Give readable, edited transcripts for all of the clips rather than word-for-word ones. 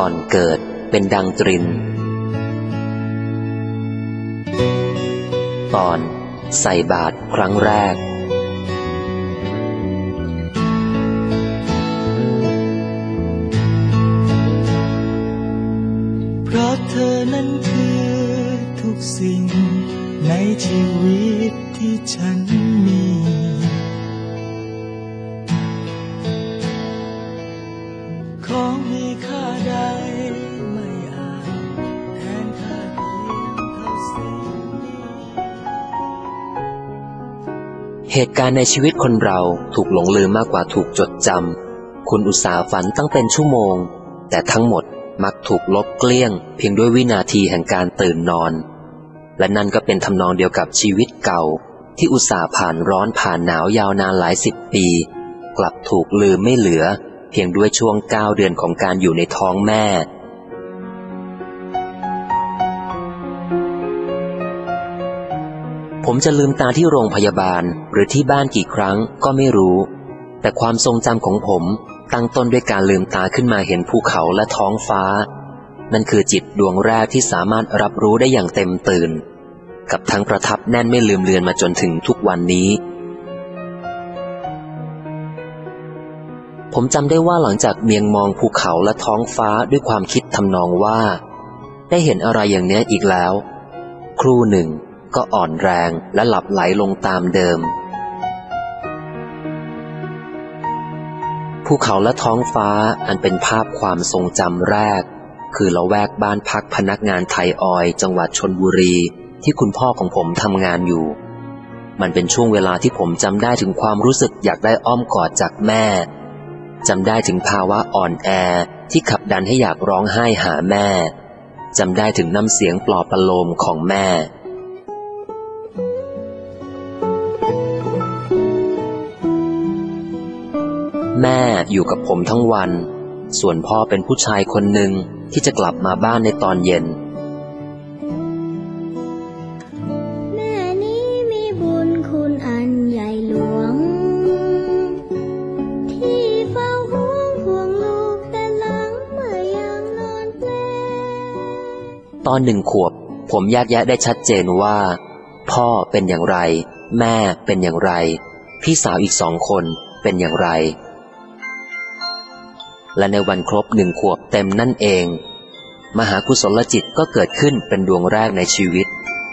ก่อนเกิดเป็นดังตรินตอนใส่บาตรครั้งแรกเพราะเธอนั้นคือทุกสิ่งในชีวิตที่ฉันมีของมีค่าใดไม่อาจแทนค่าเพียงเท่าสิ่งนี้เหตุการณ์ในชีวิตคนเราถูกหลงลืมมากกว่าถูกจดจำคุณอุตสาห์ฝันตั้งเป็นชั่วโมงแต่ทั้งหมดมักถูกลบเกลี้ยงเพียงด้วยวินาทีแห่งการตื่นนอนและนั่นก็เป็นทำนองเดียวกับชีวิตเก่าที่อุตส่าห์ผ่านร้อนผ่านหนาวยาวนานหลาย10 ปีกลับถูกลืมไม่เหลือเพียงด้วยช่วง9 เดือนของการอยู่ในท้องแม่ผมจะลืมตาที่โรงพยาบาลหรือที่บ้านกี่ครั้งก็ไม่รู้แต่ความทรงจำของผมตั้งต้นด้วยการลืมตาขึ้นมาเห็นภูเขาและท้องฟ้านั่นคือจิตดวงแรกที่สามารถรับรู้ได้อย่างเต็มตื่นกับทั้งประทับแน่นไม่ลืมเลือนมาจนถึงทุกวันนี้ผมจำได้ว่าหลังจากเมียงมองภูเขาและท้องฟ้าด้วยความคิดทำนองว่าได้เห็นอะไรอย่างนี้อีกแล้วครู่หนึ่งก็อ่อนแรงและหลับไหลลงตามเดิมภูเขาและท้องฟ้าอันเป็นภาพความทรงจำแรกคือละแวกบ้านพักพนักงานไทยออยล์จังหวัดชลบุรีที่คุณพ่อของผมทำงานอยู่มันเป็นช่วงเวลาที่ผมจำได้ถึงความรู้สึกอยากได้อ้อมกอดจากแม่จำได้ถึงภาวะอ่อนแอที่ขับดันให้อยากร้องไห้หาแม่จำได้ถึงน้ำเสียงปลอบประโลมของแม่แม่อยู่กับผมทั้งวันส่วนพ่อเป็นผู้ชายคนหนึ่งที่จะกลับมาบ้านในตอนเย็นแม่นี้มีบุญคุณอันใหญ่หลวงที่เฝ้าห่วงลูกแต่หลังเมื่อยังนอนแปลตอน1 ขวบผมแยกแยะได้ชัดเจนว่าพ่อเป็นอย่างไรแม่เป็นอย่างไรพี่สาวอีก2 คนเป็นอย่างไรและในวันครบ1 ขวบเต็มนั่นเองมหากุศลจิตก็เกิดขึ้นเป็นดวงแรกในชีวิต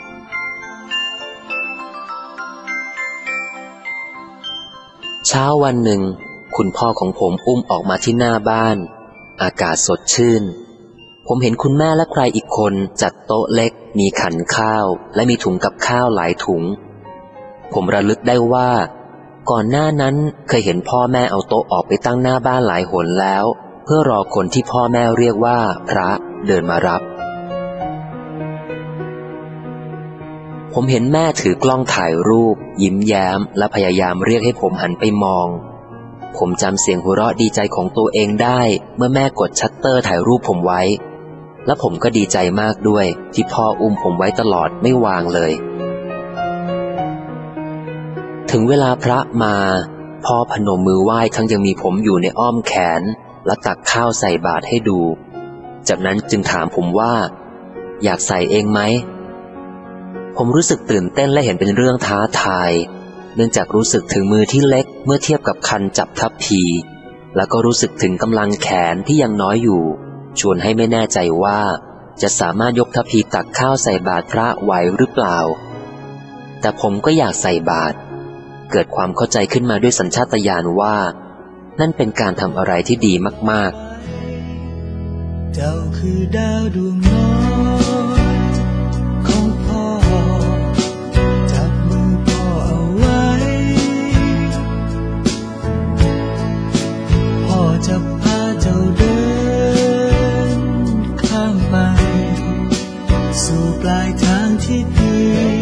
เช้าวันหนึ่งคุณพ่อของผมอุ้มออกมาที่หน้าบ้านอากาศสดชื่นผมเห็นคุณแม่และใครอีกคนจัดโต๊ะเล็กมีขันข้าวและมีถุงกับข้าวหลายถุงผมระลึกได้ว่าก่อนหน้านั้นเคยเห็นพ่อแม่เอาโต๊ะออกไปตั้งหน้าบ้านหลายหนแล้วเพื่อรอคนที่พ่อแม่เรียกว่าพระเดินมารับผมเห็นแม่ถือกล้องถ่ายรูปยิ้มแย้มและพยายามเรียกให้ผมหันไปมองผมจำเสียงหัวเราะดีใจของตัวเองได้เมื่อแม่กดชัตเตอร์ถ่ายรูปผมไว้และผมก็ดีใจมากด้วยที่พ่ออุ้มผมไว้ตลอดไม่วางเลยถึงเวลาพระมาพ่อพนมมือไหว้ทั้งยังมีผมอยู่ในอ้อมแขนและตักข้าวใส่บาตรให้ดูจากนั้นจึงถามผมว่าอยากใส่เองไหมผมรู้สึกตื่นเต้นและเห็นเป็นเรื่องท้าทายเนื่องจากรู้สึกถึงมือที่เล็กเมื่อเทียบกับคันจับทัพพีแล้วก็รู้สึกถึงกำลังแขนที่ยังน้อยอยู่ชวนให้ไม่แน่ใจว่าจะสามารถยกทัพพีตักข้าวใส่บาตรพระไหวหรือเปล่าแต่ผมก็อยากใส่บาตรเกิดความเข้าใจขึ้นมาด้วยสัญชาตญาณว่านั่นเป็นการทำอะไรที่ดีมากๆเจ้าคือดาวดวงน้อยของพ่อจับมือพ่อเอาไว้พ่อจะพาเจ้าเดินข้ามไปสู่ปลายทางที่ดี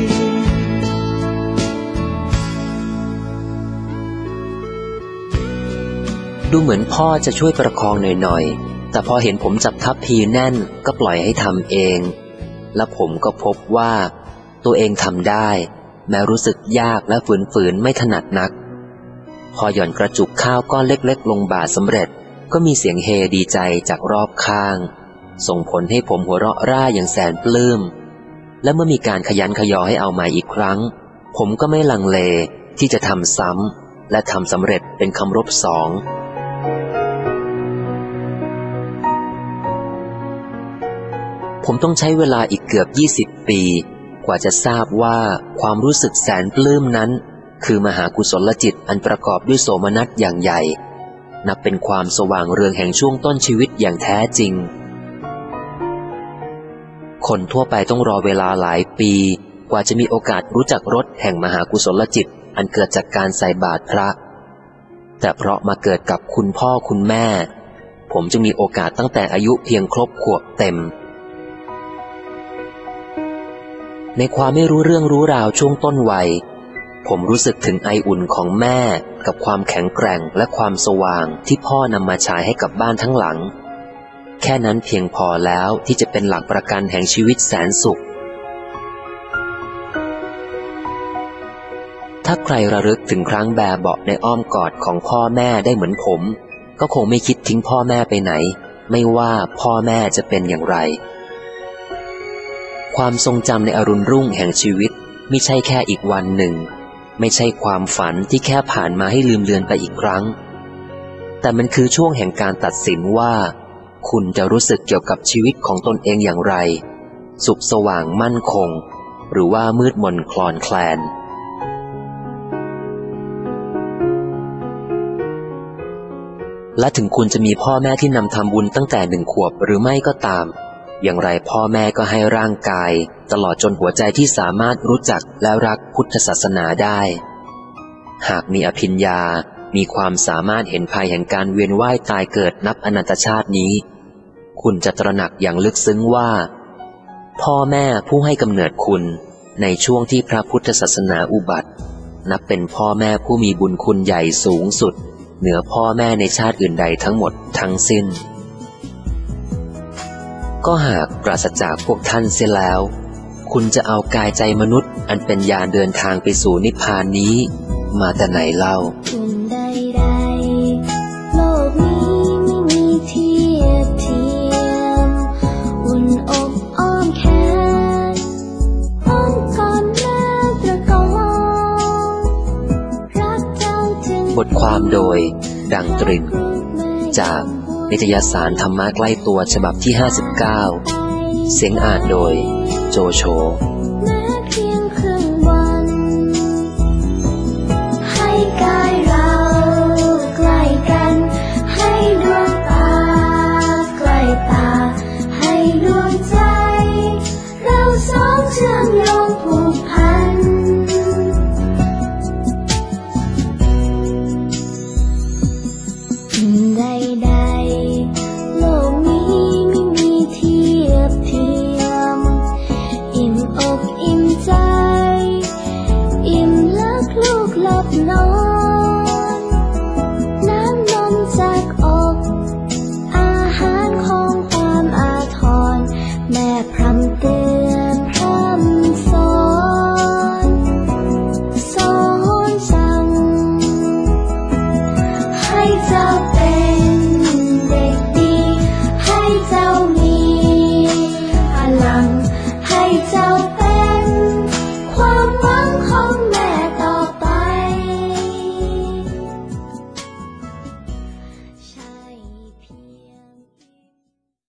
ดูเหมือนพ่อจะช่วยประคองหน่อยๆแต่พอเห็นผมจับทัพพีแน่นก็ปล่อยให้ทำเองและผมก็พบว่าตัวเองทำได้แม้รู้สึกยากและฝืนๆไม่ถนัดนักพอหย่อนกระจุกข้าวก้อนเล็กๆลงบาตรสำเร็จก็มีเสียงเฮดีใจจากรอบข้างส่งผลให้ผมหัวเราะร่าอย่างแสนปลื้มและเมื่อมีการขยันขยอให้เอาใหม่อีกครั้งผมก็ไม่ลังเลที่จะทำซ้ำและทำสำเร็จเป็นคำรบสองผมต้องใช้เวลาอีกเกือบ20 ปีกว่าจะทราบว่าความรู้สึกแสนปลื้มนั้นคือมหากุศลจิตอันประกอบด้วยโสมนัสอย่างใหญ่นับเป็นความสว่างเรืองแห่งช่วงต้นชีวิตอย่างแท้จริงคนทั่วไปต้องรอเวลาหลายปีกว่าจะมีโอกาสรู้จักรสแห่งมหากุศลจิตอันเกิดจากการใส่บาตรพระแต่เพราะมาเกิดกับคุณพ่อคุณแม่ผมจึงมีโอกาสตั้งแต่อายุเพียงครบขวบเต็มในความไม่รู้เรื่องรู้ราวช่วงต้นวัยผมรู้สึกถึงไออุ่นของแม่กับความแข็งแกร่งและความสว่างที่พ่อนำมาฉายให้กับบ้านทั้งหลังแค่นั้นเพียงพอแล้วที่จะเป็นหลักประกันแห่งชีวิตแสนสุขถ้าใครระลึกถึงครั้งแบเบาะในอ้อมกอดของพ่อแม่ได้เหมือนผมก็คงไม่คิดทิ้งพ่อแม่ไปไหนไม่ว่าพ่อแม่จะเป็นอย่างไรความทรงจำในอรุณรุ่งแห่งชีวิตไม่ใช่แค่อีกวันหนึ่งไม่ใช่ความฝันที่แค่ผ่านมาให้ลืมเลือนไปอีกครั้งแต่มันคือช่วงแห่งการตัดสินว่าคุณจะรู้สึกเกี่ยวกับชีวิตของตนเองอย่างไรสุขสว่างมั่นคงหรือว่ามืดมนคลอนแคลนและถึงคุณจะมีพ่อแม่ที่นำทำบุญตั้งแต่1 ขวบหรือไม่ก็ตามอย่างไรพ่อแม่ก็ให้ร่างกายตลอดจนหัวใจที่สามารถรู้จักและรักพุทธศาสนาได้หากมีอภิญญามีความสามารถเห็นภัยแห่งการเวียนว่ายตายเกิดนับอนันตชาตินี้คุณจะตระหนักอย่างลึกซึ้งว่าพ่อแม่ผู้ให้กำเนิดคุณในช่วงที่พระพุทธศาสนาอุบัตินับเป็นพ่อแม่ผู้มีบุญคุณใหญ่สูงสุดเหนือพ่อแม่ในชาติอื่นใดทั้งหมดทั้งสิ้นก็หากปราศจากพวกท่านเสียแล้วคุณจะเอากายใจมนุษย์อันเป็นยานเดินทางไปสู่นิพพานนี้มาแต่ไหนเล่าอุ่นใดๆโลกนี้ไม่มีเทียบเทียมอุ่นอกอ้อมแขนอ้อมกอดแม่ตะกอนรักเจ้าถึงบทความโดยดังตรินจากนิตยสารธรรมะใกล้ตัวฉบับที่59เสียงอ่านโดยโจโฉ